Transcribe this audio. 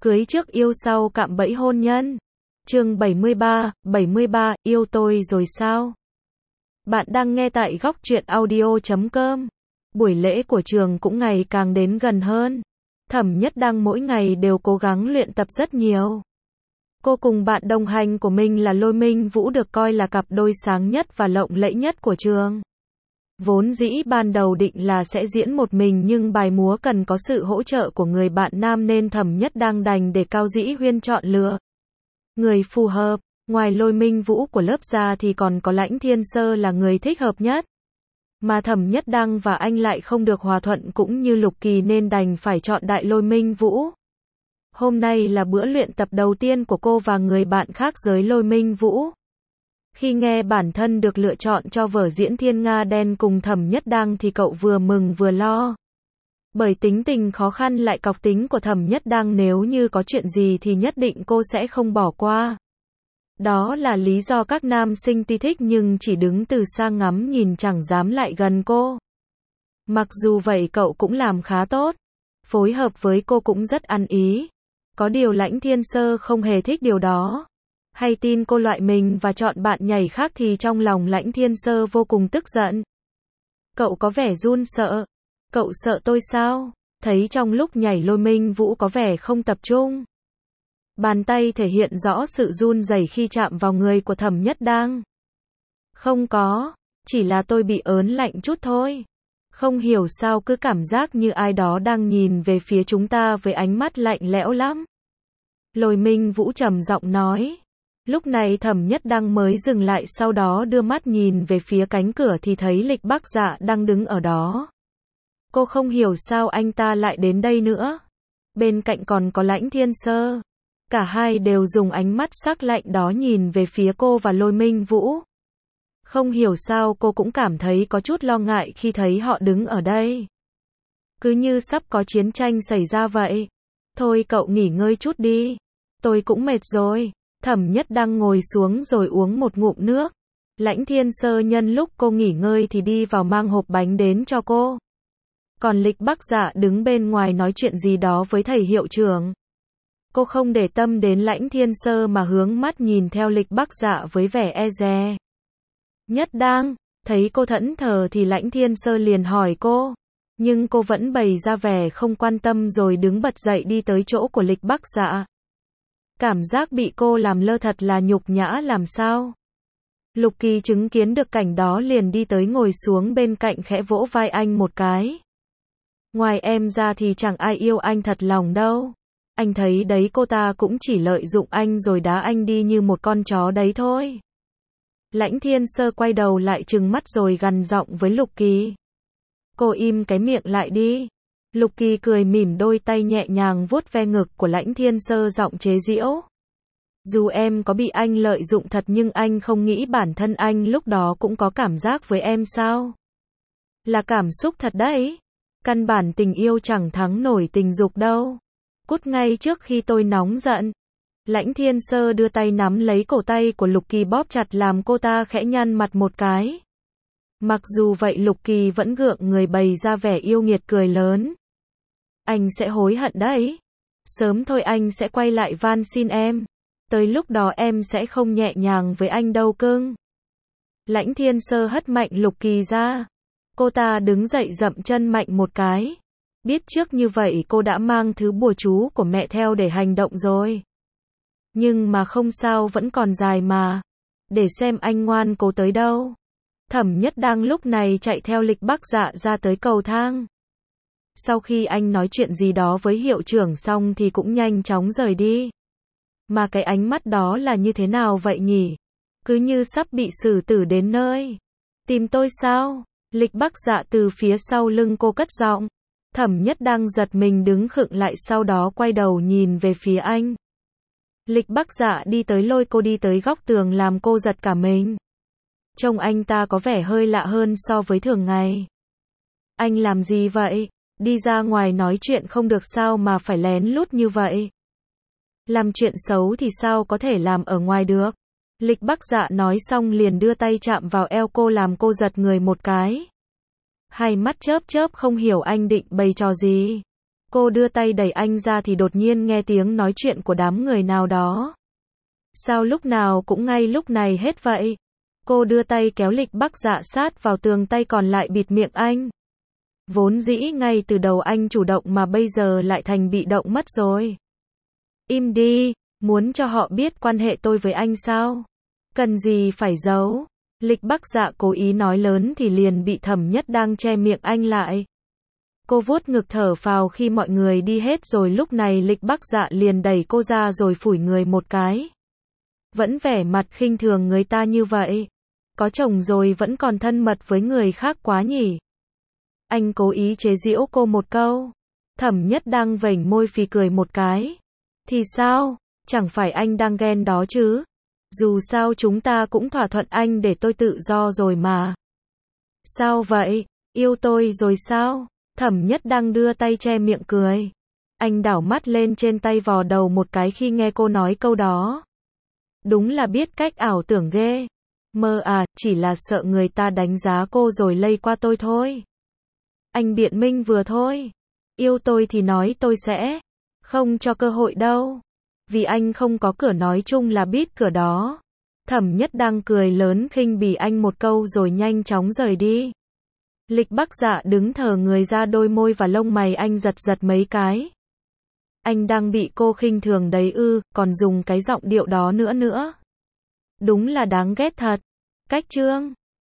Cưới trước yêu sau cạm bẫy hôn nhân. Chương 73, yêu tôi rồi sao? Bạn đang nghe tại góc truyện audio.com. Buổi lễ của trường cũng ngày càng đến gần hơn. Thẩm Nhất Đăng mỗi ngày đều cố gắng luyện tập rất nhiều. Cô cùng bạn đồng hành của mình là Lôi Minh Vũ được coi là cặp đôi sáng nhất và lộng lẫy nhất của trường. Vốn dĩ ban đầu định là sẽ diễn một mình nhưng bài múa cần có sự hỗ trợ của người bạn nam nên Thẩm Nhất Đăng đành để Cao Dĩ Huyên chọn lựa người phù hợp. Ngoài Lôi Minh Vũ của lớp ra thì còn có Lãnh Thiên Sơ là người thích hợp nhất. Mà Thẩm Nhất Đăng và anh lại không được hòa thuận cũng như Lục Kỳ nên đành phải chọn đại Lôi Minh Vũ. Hôm nay là bữa luyện tập đầu tiên của cô và người bạn khác giới Lôi Minh Vũ. Khi nghe bản thân được lựa chọn cho vở diễn Thiên Nga Đen cùng Thẩm Nhất Đăng thì cậu vừa mừng vừa lo. Bởi tính tình khó khăn lại cọc tính của Thẩm Nhất Đăng, nếu như có chuyện gì thì nhất định cô sẽ không bỏ qua. Đó là lý do các nam sinh tuy thích nhưng chỉ đứng từ xa ngắm nhìn chẳng dám lại gần cô. Mặc dù vậy cậu cũng làm khá tốt. Phối hợp với cô cũng rất ăn ý. Có điều Lãnh Thiên Sơ không hề thích điều đó. Hay tin cô loại mình và chọn bạn nhảy khác thì trong lòng Lãnh Thiên Sơ vô cùng tức giận. Cậu có vẻ run sợ. Cậu sợ tôi sao? Thấy trong lúc nhảy Lôi Minh Vũ có vẻ không tập trung. Bàn tay thể hiện rõ sự run rẩy khi chạm vào người của Thẩm Nhất Đăng. Không có, chỉ là tôi bị ớn lạnh chút thôi. Không hiểu sao cứ cảm giác như ai đó đang nhìn về phía chúng ta với ánh mắt lạnh lẽo lắm. Lôi Minh Vũ trầm giọng nói. Lúc này Thẩm Nhất Đăng mới dừng lại, sau đó đưa mắt nhìn về phía cánh cửa thì thấy Lịch Bắc Dạ đang đứng ở đó. Cô không hiểu sao anh ta lại đến đây nữa. Bên cạnh còn có Lãnh Thiên Sơ. Cả hai đều dùng ánh mắt sắc lạnh đó nhìn về phía cô và Lôi Minh Vũ. Không hiểu sao cô cũng cảm thấy có chút lo ngại khi thấy họ đứng ở đây. Cứ như sắp có chiến tranh xảy ra vậy. Thôi cậu nghỉ ngơi chút đi. Tôi cũng mệt rồi. Thẩm Nhất Đăng ngồi xuống rồi uống một ngụm nước. Lãnh Thiên Sơ nhân lúc cô nghỉ ngơi thì đi vào mang hộp bánh đến cho cô. Còn Lịch Bắc Dạ đứng bên ngoài nói chuyện gì đó với thầy hiệu trưởng. Cô không để tâm đến Lãnh Thiên Sơ mà hướng mắt nhìn theo Lịch Bắc Dạ với vẻ e dè. Nhất Đăng, thấy cô thẫn thờ thì Lãnh Thiên Sơ liền hỏi cô. Nhưng cô vẫn bày ra vẻ không quan tâm rồi đứng bật dậy đi tới chỗ của Lịch Bắc Dạ. Cảm giác bị cô làm lơ thật là nhục nhã làm sao. Lục Kỳ chứng kiến được cảnh đó liền đi tới ngồi xuống bên cạnh khẽ vỗ vai anh một cái. Ngoài em ra thì chẳng ai yêu anh thật lòng đâu. Anh thấy đấy, cô ta cũng chỉ lợi dụng anh rồi đá anh đi như một con chó đấy thôi. Lãnh Thiên Sơ quay đầu lại trừng mắt rồi gằn giọng với Lục Kỳ. Cô im cái miệng lại đi. Lục Kỳ cười mỉm, đôi tay nhẹ nhàng vuốt ve ngực của Lãnh Thiên Sơ giọng chế giễu. Dù em có bị anh lợi dụng thật nhưng anh không nghĩ bản thân anh lúc đó cũng có cảm giác với em sao? Là cảm xúc thật đấy. Căn bản tình yêu chẳng thắng nổi tình dục đâu. Cút ngay trước khi tôi nóng giận. Lãnh Thiên Sơ đưa tay nắm lấy cổ tay của Lục Kỳ bóp chặt làm cô ta khẽ nhăn mặt một cái. Mặc dù vậy Lục Kỳ vẫn gượng người bày ra vẻ yêu nghiệt cười lớn. Anh sẽ hối hận đấy. Sớm thôi anh sẽ quay lại van xin em. Tới lúc đó em sẽ không nhẹ nhàng với anh đâu cưng. Lãnh Thiên Sơ hất mạnh Lục Kỳ ra. Cô ta đứng dậy dậm chân mạnh một cái. Biết trước như vậy cô đã mang thứ bùa chú của mẹ theo để hành động rồi. Nhưng mà không sao, vẫn còn dài mà. Để xem anh ngoan cố tới đâu. Thẩm Nhất Đăng lúc này chạy theo Lịch Bắc Dạ ra tới cầu thang. Sau khi anh nói chuyện gì đó với hiệu trưởng xong thì cũng nhanh chóng rời đi. Mà cái ánh mắt đó là như thế nào vậy nhỉ? Cứ như sắp bị xử tử đến nơi. Tìm tôi sao? Lịch Bắc Dạ từ phía sau lưng cô cất giọng. Thẩm Nhất Đăng giật mình đứng khựng lại, sau đó quay đầu nhìn về phía anh. Lịch Bắc Dạ đi tới lôi cô đi tới góc tường làm cô giật cả mình. Trông anh ta có vẻ hơi lạ hơn so với thường ngày. Anh làm gì vậy? Đi ra ngoài nói chuyện không được sao mà phải lén lút như vậy? Làm chuyện xấu thì sao có thể làm ở ngoài được? Lịch Bắc Dạ nói xong liền đưa tay chạm vào eo cô làm cô giật người một cái. Hai mắt chớp chớp không hiểu anh định bày trò gì. Cô đưa tay đẩy anh ra thì đột nhiên nghe tiếng nói chuyện của đám người nào đó. Sao lúc nào cũng ngay lúc này hết vậy? Cô đưa tay kéo Lịch Bắc Dạ sát vào tường, tay còn lại bịt miệng anh. Vốn dĩ ngay từ đầu anh chủ động mà bây giờ lại thành bị động mất rồi. Im đi, muốn cho họ biết quan hệ tôi với anh sao? Cần gì phải giấu? Lịch Bắc Dạ cố ý nói lớn thì liền bị Thẩm Nhất đang che miệng anh lại. Cô vuốt ngực thở phào khi mọi người đi hết rồi, lúc này Lịch Bắc Dạ liền đẩy cô ra rồi phủi người một cái. Vẫn vẻ mặt khinh thường người ta như vậy. Có chồng rồi vẫn còn thân mật với người khác quá nhỉ? Anh cố ý chế giễu cô một câu. Thẩm Nhất đang vểnh môi phì cười một cái. Thì sao? Chẳng phải anh đang ghen đó chứ? Dù sao chúng ta cũng thỏa thuận anh để tôi tự do rồi mà. Sao vậy? Yêu tôi rồi sao? Thẩm Nhất đang đưa tay che miệng cười. Anh đảo mắt lên trên tay vò đầu một cái khi nghe cô nói câu đó. Đúng là biết cách ảo tưởng ghê. Mơ à, chỉ là sợ người ta đánh giá cô rồi lây qua tôi thôi. Anh biện minh vừa thôi. Yêu tôi thì nói tôi sẽ không cho cơ hội đâu. Vì anh không có cửa nói chung là biết cửa đó. Thẩm Nhất đang cười lớn khinh bỉ anh một câu rồi nhanh chóng rời đi. Lịch Bắc Dạ đứng thờ người ra, đôi môi và lông mày anh giật giật mấy cái. Anh đang bị cô khinh thường đấy ư, còn dùng cái giọng điệu đó nữa. Đúng là đáng ghét thật. Cách chương